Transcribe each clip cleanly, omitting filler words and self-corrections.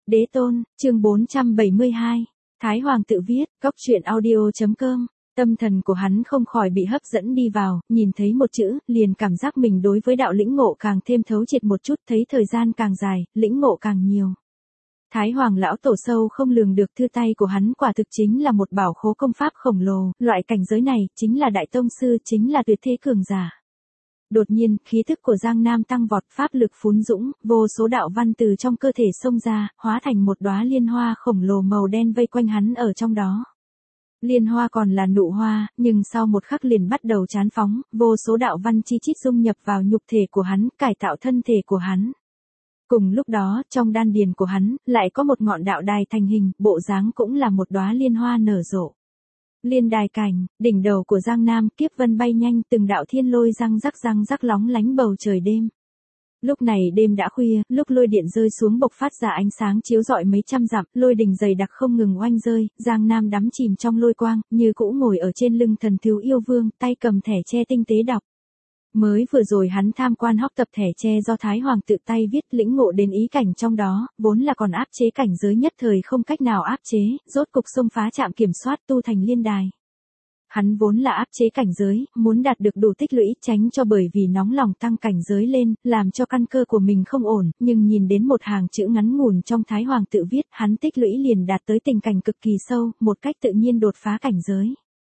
Đế tôn, chương 472. Thái Hoàng tự viết, góc truyện audio.com. Tâm thần của hắn không khỏi bị hấp dẫn đi vào, nhìn thấy một chữ, liền cảm giác mình đối với đạo lĩnh ngộ càng thêm thấu triệt một chút, thấy thời gian càng dài, lĩnh ngộ càng nhiều. Thái Hoàng lão tổ sâu không lường được thư tay của hắn quả thực chính là một bảo khố công pháp khổng lồ, loại cảnh giới này, chính là đại tông sư, chính là tuyệt thế cường giả. Đột nhiên, khí thức của Giang Nam tăng vọt, pháp lực phún dũng, vô số đạo văn từ trong cơ thể xông ra, hóa thành một đóa liên hoa khổng lồ màu đen vây quanh hắn ở trong đó. Liên hoa còn là nụ hoa, nhưng sau một khắc liền bắt đầu chán phóng, vô số đạo văn chi chít dung nhập vào nhục thể của hắn, cải tạo thân thể của hắn. Cùng lúc đó, trong đan điền của hắn, lại có một ngọn đạo đài thành hình, bộ dáng cũng là một đóa liên hoa nở rộ. Liên đài cảnh, đỉnh đầu của Giang Nam, kiếp vân bay nhanh, từng đạo thiên lôi răng rắc lóng lánh bầu trời đêm. Lúc này đêm đã khuya, lúc lôi điện rơi xuống bộc phát ra ánh sáng chiếu rọi mấy trăm dặm, lôi đình dày đặc không ngừng oanh rơi, Giang Nam đắm chìm trong lôi quang, như cũ ngồi ở trên lưng thần thiếu yêu vương, tay cầm thẻ tre tinh tế đọc. Mới vừa rồi hắn tham quan học tập thẻ tre do Thái Hoàng tự tay viết, lĩnh ngộ đến ý cảnh trong đó, vốn là còn áp chế cảnh giới nhất thời không cách nào áp chế, rốt cục xông phá trạm kiểm soát tu thành liên đài. Hắn vốn là áp chế cảnh giới, muốn đạt được đủ tích lũy, tránh cho bởi vì nóng lòng tăng cảnh giới lên, làm cho căn cơ của mình không ổn, nhưng nhìn đến một hàng chữ ngắn ngủn trong Thái Hoàng tự viết, hắn tích lũy liền đạt tới tình cảnh cực kỳ sâu, một cách tự nhiên đột phá cảnh giới.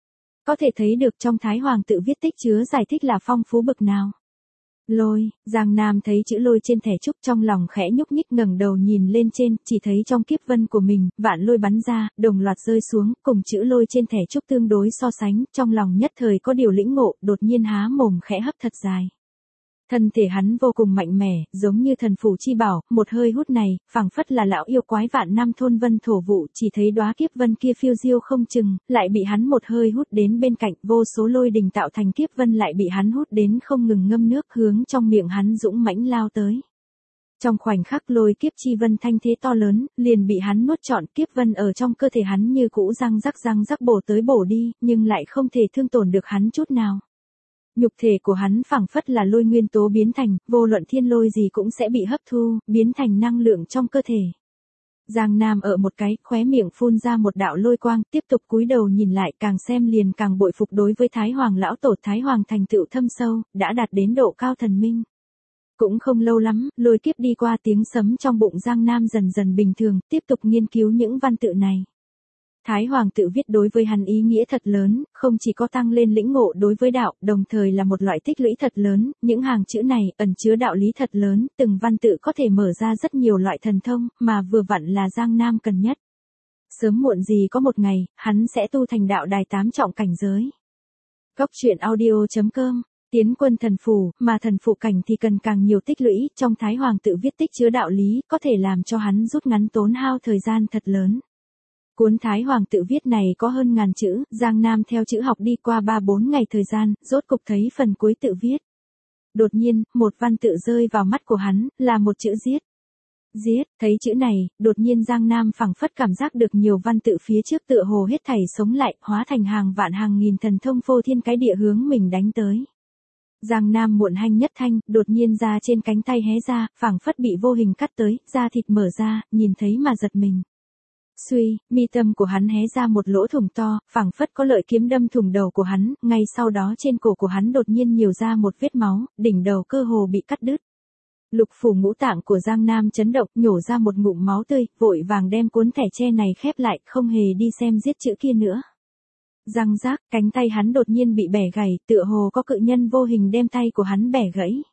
Có thể thấy được trong Thái Hoàng tự viết tích chứa giải thích là phong phú bực nào. Lôi, Giang Nam thấy chữ lôi trên thẻ trúc trong lòng khẽ nhúc nhích, ngẩng đầu nhìn lên trên, chỉ thấy trong kiếp vân của mình, vạn lôi bắn ra, đồng loạt rơi xuống, cùng chữ lôi trên thẻ trúc tương đối so sánh, trong lòng nhất thời có điều lĩnh ngộ, đột nhiên há mồm khẽ hấp thật dài. Thân thể hắn vô cùng mạnh mẽ, giống như thần phù chi bảo, một hơi hút này, phảng phất là lão yêu quái vạn năm thôn vân thổ vụ, chỉ thấy đóa kiếp vân kia phiêu diêu không chừng, lại bị hắn một hơi hút đến bên cạnh, vô số lôi đình tạo thành kiếp vân lại bị hắn hút đến không ngừng ngâm nước hướng trong miệng hắn dũng mãnh lao tới. Trong khoảnh khắc lôi kiếp chi vân thanh thế to lớn, liền bị hắn nuốt trọn, kiếp vân ở trong cơ thể hắn như cũ răng rắc bổ tới bổ đi, nhưng lại không thể thương tổn được hắn chút nào. Nhục thể của hắn phảng phất là lôi nguyên tố biến thành, vô luận thiên lôi gì cũng sẽ bị hấp thu, biến thành năng lượng trong cơ thể. Giang Nam ở một cái, khóe miệng phun ra một đạo lôi quang, tiếp tục cúi đầu nhìn lại, càng xem liền càng bội phục đối với Thái Hoàng lão tổ. Thái Hoàng thành tựu thâm sâu, đã đạt đến độ cao thần minh. Cũng không lâu lắm, lôi kiếp đi qua, tiếng sấm trong bụng Giang Nam dần dần bình thường, tiếp tục nghiên cứu những văn tự này. Thái Hoàng tự viết đối với hắn ý nghĩa thật lớn, không chỉ có tăng lên lĩnh ngộ đối với đạo, đồng thời là một loại tích lũy thật lớn, những hàng chữ này ẩn chứa đạo lý thật lớn, từng văn tự có thể mở ra rất nhiều loại thần thông, mà vừa vặn là Giang Nam cần nhất. Sớm muộn gì có một ngày, hắn sẽ tu thành đạo đài 8 trọng cảnh giới. Góc truyện audio.com. Tiến quân thần phù, mà thần phụ cảnh thì cần càng nhiều tích lũy, trong Thái Hoàng tự viết tích chứa đạo lý, có thể làm cho hắn rút ngắn tốn hao thời gian thật lớn. Cuốn Thái Hoàng tự viết này có hơn 1000 chữ, Giang Nam theo chữ học đi qua 3-4 ngày thời gian, rốt cục thấy phần cuối tự viết. Đột nhiên, một văn tự rơi vào mắt của hắn, là một chữ giết. Giết, thấy chữ này, đột nhiên Giang Nam phảng phất cảm giác được nhiều văn tự phía trước tựa hồ hết thảy sống lại, hóa thành hàng vạn hàng nghìn thần thông phô thiên cái địa hướng mình đánh tới. Giang Nam muộn hanh nhất thanh, đột nhiên da trên cánh tay hé ra, phảng phất bị vô hình cắt tới, da thịt mở ra, nhìn thấy mà giật mình. Suy, mi tâm của hắn hé ra một lỗ thủng to, phảng phất có lợi kiếm đâm thủng đầu của hắn, ngay sau đó trên cổ của hắn đột nhiên nhiều ra một vết máu, đỉnh đầu cơ hồ bị cắt đứt. Lục phủ ngũ tạng của Giang Nam chấn động, nhổ ra một ngụm máu tươi, vội vàng đem cuốn thẻ tre này khép lại, không hề đi xem giết chữ kia nữa. Răng rác, cánh tay hắn đột nhiên bị bẻ gãy, tựa hồ có cự nhân vô hình đem tay của hắn bẻ gãy.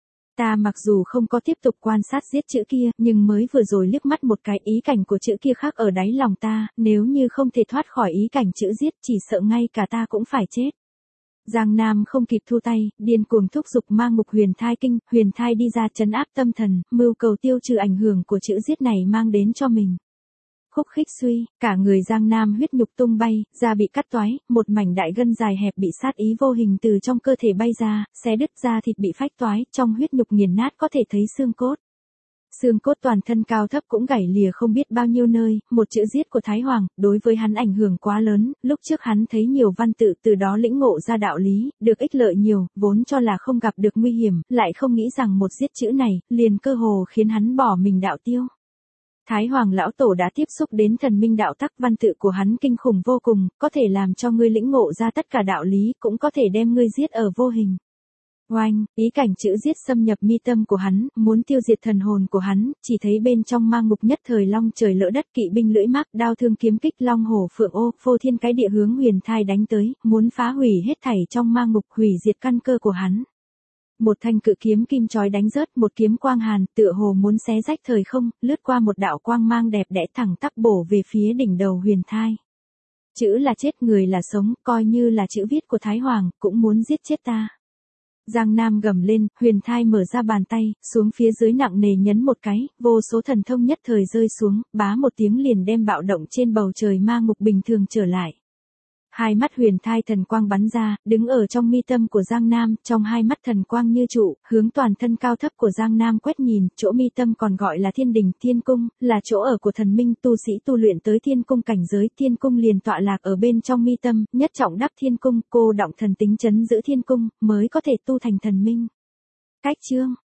Ta mặc dù không có tiếp tục quan sát giết chữ kia, nhưng mới vừa rồi liếc mắt một cái, ý cảnh của chữ kia khác ở đáy lòng ta, nếu như không thể thoát khỏi ý cảnh chữ giết, chỉ sợ ngay cả ta cũng phải chết. Giang Nam không kịp thu tay, điên cuồng thúc giục ma ngục huyền thai kinh, huyền thai đi ra trấn áp tâm thần, mưu cầu tiêu trừ ảnh hưởng của chữ giết này mang đến cho mình. Khúc khích suy, cả người Giang Nam huyết nhục tung bay, da bị cắt toái, một mảnh đại gân dài hẹp bị sát ý vô hình từ trong cơ thể bay ra, xé đứt da thịt bị phách toái, trong huyết nhục nghiền nát có thể thấy xương cốt. Xương cốt toàn thân cao thấp cũng gãy lìa không biết bao nhiêu nơi, một chữ giết của Thái Hoàng, đối với hắn ảnh hưởng quá lớn, lúc trước hắn thấy nhiều văn tự từ đó lĩnh ngộ ra đạo lý, được ích lợi nhiều, vốn cho là không gặp được nguy hiểm, lại không nghĩ rằng một giết chữ này, liền cơ hồ khiến hắn bỏ mình đạo tiêu. Thái Hoàng lão tổ đã tiếp xúc đến thần minh đạo tắc, văn tự của hắn kinh khủng vô cùng, có thể làm cho ngươi lĩnh ngộ ra tất cả đạo lý, cũng có thể đem ngươi giết ở vô hình. Oanh, ý cảnh chữ giết xâm nhập mi tâm của hắn, muốn tiêu diệt thần hồn của hắn, chỉ thấy bên trong ma ngục nhất thời long trời lỡ đất, kỵ binh lưỡi mác, đao thương kiếm kích, long hổ phượng ô, phô thiên cái địa hướng Huyền Thai đánh tới, muốn phá hủy hết thảy trong ma ngục, hủy diệt căn cơ của hắn. Một thanh cự kiếm kim chói đánh rớt, một kiếm quang hàn, tựa hồ muốn xé rách thời không, lướt qua một đạo quang mang đẹp đẽ thẳng tắp bổ về phía đỉnh đầu Huyền Thai. Chữ là chết, người là sống, coi như là chữ viết của Thái Hoàng, cũng muốn giết chết ta. Giang Nam gầm lên, Huyền Thai mở ra bàn tay, xuống phía dưới nặng nề nhấn một cái, vô số thần thông nhất thời rơi xuống, bá một tiếng liền đem bạo động trên bầu trời ma ngục bình thường trở lại. Hai mắt Huyền Thai thần quang bắn ra, đứng ở trong mi tâm của Giang Nam, trong hai mắt thần quang như trụ, hướng toàn thân cao thấp của Giang Nam quét nhìn, chỗ mi tâm còn gọi là thiên đình, thiên cung, là chỗ ở của thần minh tu sĩ tu luyện tới thiên cung cảnh giới, thiên cung liền tọa lạc ở bên trong mi tâm, nhất trọng đắc thiên cung, cô động thần tính trấn giữ thiên cung, mới có thể tu thành thần minh. Cách chương